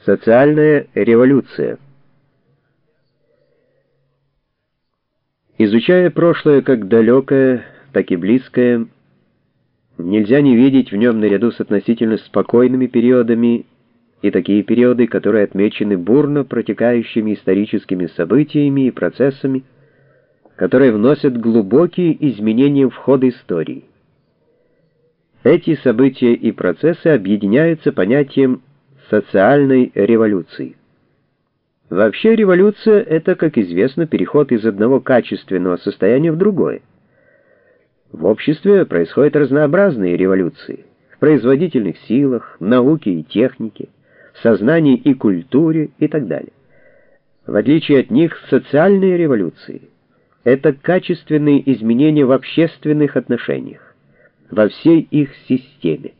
Социальная революция. Изучая прошлое как далекое, так и близкое, нельзя не видеть в нем наряду с относительно спокойными периодами и такие периоды, которые отмечены бурно протекающими историческими событиями и процессами, которые вносят глубокие изменения в ход истории. Эти события и процессы объединяются понятием социальной революции. Вообще революция — это, как известно, переход из одного качественного состояния в другое. В обществе происходят разнообразные революции в производительных силах, в науке и технике, в сознании и культуре и так далее. В отличие от них, социальные революции — это качественные изменения в общественных отношениях, во всей их системе.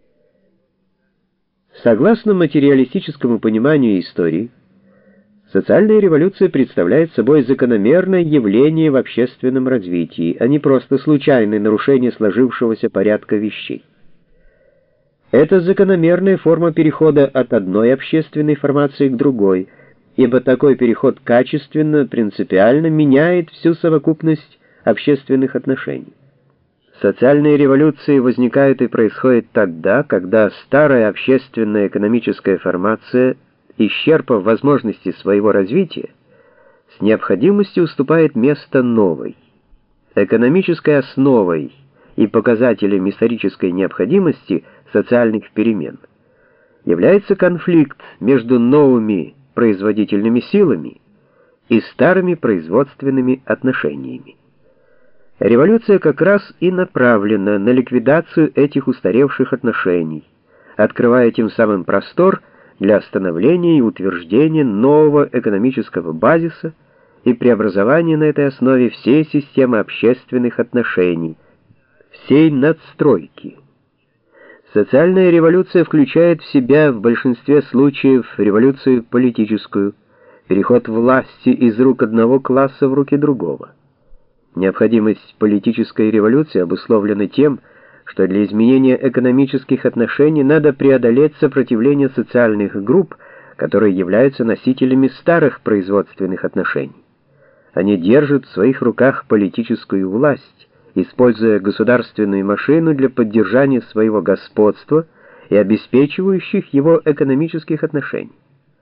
Согласно материалистическому пониманию истории, социальная революция представляет собой закономерное явление в общественном развитии, а не просто случайное нарушение сложившегося порядка вещей. Это закономерная форма перехода от одной общественной формации к другой, ибо такой переход качественно, принципиально меняет всю совокупность общественных отношений. Социальные революции возникают и происходят тогда, когда старая общественная экономическая формация, исчерпав возможности своего развития, с необходимостью уступает место новой. Экономической основой и показателем исторической необходимости социальных перемен является конфликт между новыми производительными силами и старыми производственными отношениями. Революция как раз и направлена на ликвидацию этих устаревших отношений, открывая тем самым простор для становления и утверждения нового экономического базиса и преобразования на этой основе всей системы общественных отношений, всей надстройки. Социальная революция включает в себя в большинстве случаев революцию политическую, переход власти из рук одного класса в руки другого. Необходимость политической революции обусловлена тем, что для изменения экономических отношений надо преодолеть сопротивление социальных групп, которые являются носителями старых производственных отношений. Они держат в своих руках политическую власть, используя государственную машину для поддержания своего господства и обеспечивающих его экономических отношений.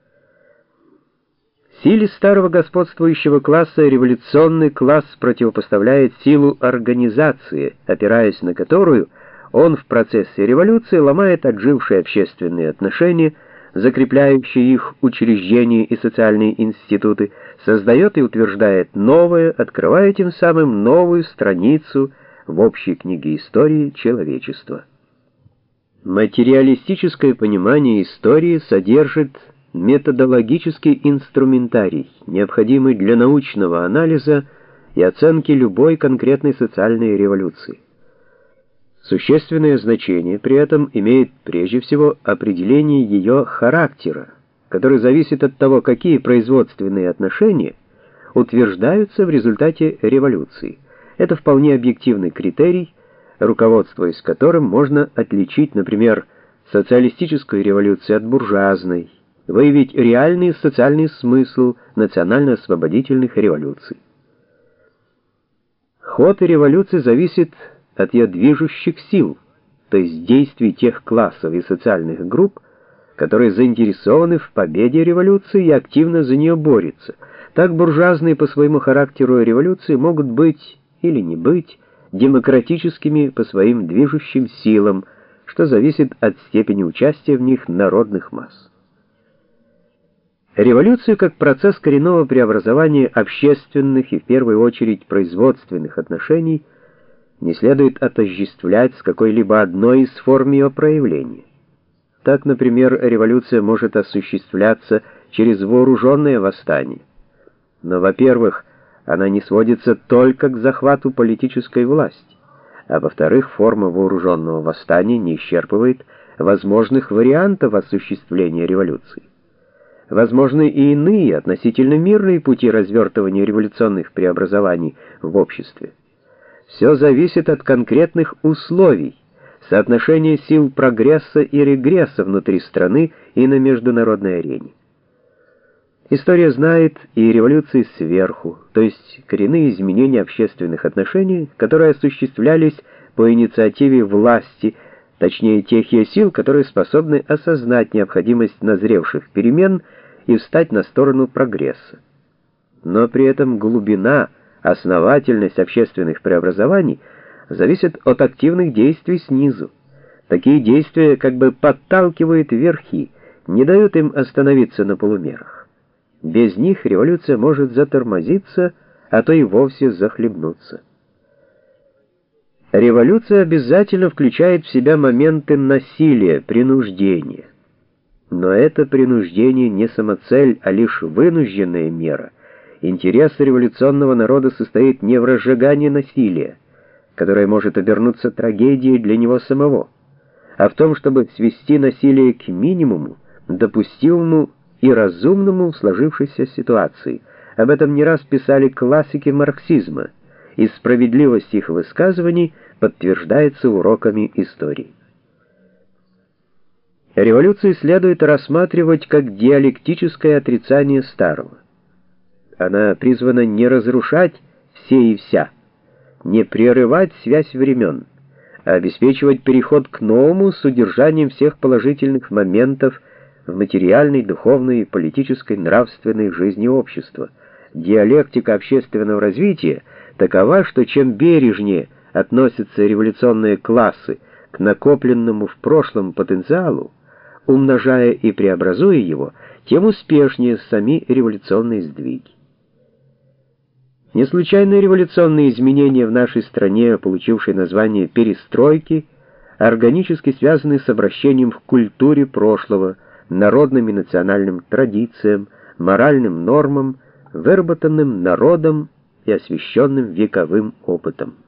Силе старого господствующего класса революционный класс противопоставляет силу организации, опираясь на которую он в процессе революции ломает отжившие общественные отношения, закрепляющие их учреждения и социальные институты, создает и утверждает новое, открывая тем самым новую страницу в общей книге истории человечества. Материалистическое понимание истории содержит методологический инструментарий, необходимый для научного анализа и оценки любой конкретной социальной революции. Существенное значение при этом имеет прежде всего определение ее характера, который зависит от того, какие производственные отношения утверждаются в результате революции. Это вполне объективный критерий, руководствуясь которым можно отличить, например, социалистическую революцию от буржуазной, выявить реальный социальный смысл национально-освободительных революций. Ход революции зависит от ее движущих сил, то есть действий тех классов и социальных групп, которые заинтересованы в победе революции и активно за нее борются. Так буржуазные по своему характеру революции могут быть или не быть демократическими по своим движущим силам, что зависит от степени участия в них народных масс. Революцию как процесс коренного преобразования общественных и в первую очередь производственных отношений не следует отождествлять с какой-либо одной из форм ее проявления. Так, например, революция может осуществляться через вооруженное восстание. Но, во-первых, она не сводится только к захвату политической власти, а во-вторых, форма вооруженного восстания не исчерпывает возможных вариантов осуществления революции. Возможны и иные, относительно мирные пути развертывания революционных преобразований в обществе. Все зависит от конкретных условий, соотношение сил прогресса и регресса внутри страны и на международной арене. История знает и революции сверху, то есть коренные изменения общественных отношений, которые осуществлялись по инициативе власти, точнее тех ее сил, которые способны осознать необходимость назревших перемен и встать на сторону прогресса. Но при этом глубина, основательность общественных преобразований зависит от активных действий снизу. Такие действия как бы подталкивают верхи, не дают им остановиться на полумерах. Без них революция может затормозиться, а то и вовсе захлебнуться. Революция обязательно включает в себя моменты насилия, принуждения. Но это принуждение не самоцель, а лишь вынужденная мера. Интерес революционного народа состоит не в разжигании насилия, которое может обернуться трагедией для него самого, а в том, чтобы свести насилие к минимуму, допустимому и разумному в сложившейся ситуации. Об этом не раз писали классики марксизма, и справедливость их высказываний подтверждается уроками истории. Революцию следует рассматривать как диалектическое отрицание старого. Она призвана не разрушать все и вся, не прерывать связь времен, а обеспечивать переход к новому с удержанием всех положительных моментов в материальной, духовной, политической, нравственной жизни общества. Диалектика общественного развития такова, что чем бережнее относятся революционные классы к накопленному в прошлом потенциалу, умножая и преобразуя его, тем успешнее сами революционные сдвиги. Не случайно революционные изменения в нашей стране, получившие название «перестройки», органически связаны с обращением к культуре прошлого, народным и национальным традициям, моральным нормам, выработанным народом и освященным вековым опытом.